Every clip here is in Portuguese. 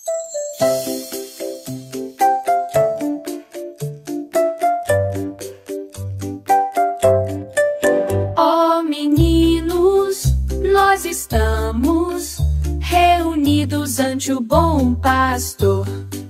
Ó meninos, nós estamos reunidos ante o bom pastor.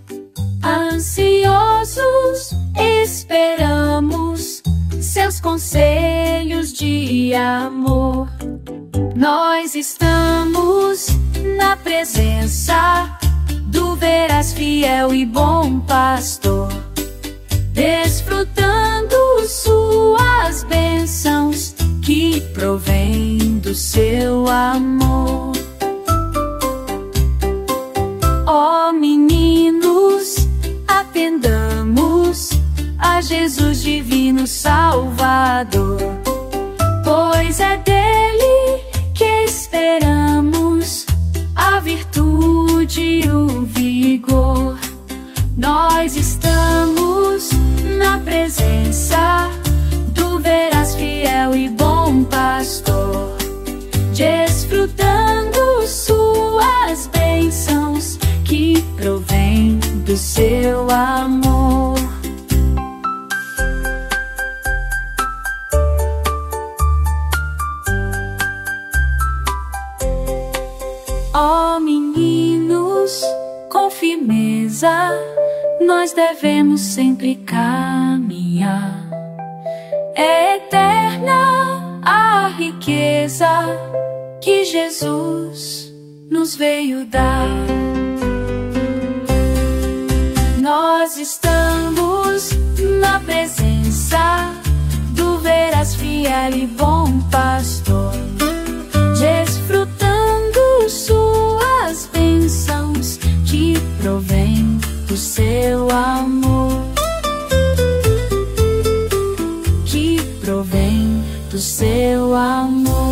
Ansiosos esperamos seus conselhos de amor. Nós estamos na presença do veraz, fiel e bom pastor, desfrutando suas bênçãos que provém do seu amor. Ó meninos, atendamos a Jesus divino Salvador, pois é dele que esperamos a virtude e o vigor. Nós estamos na presença do veraz, fiel e bom pastor, desfrutando suas bênçãos que provém do seu amor. Ó meninos, com firmeza nós devemos sempre caminhar. É eterna a riqueza que Jesus nos veio dar. Nós estamos na presença do veraz, fiel e bom pastor, desfrutando suas bênçãos que provém do seu amor, que provém do seu amor.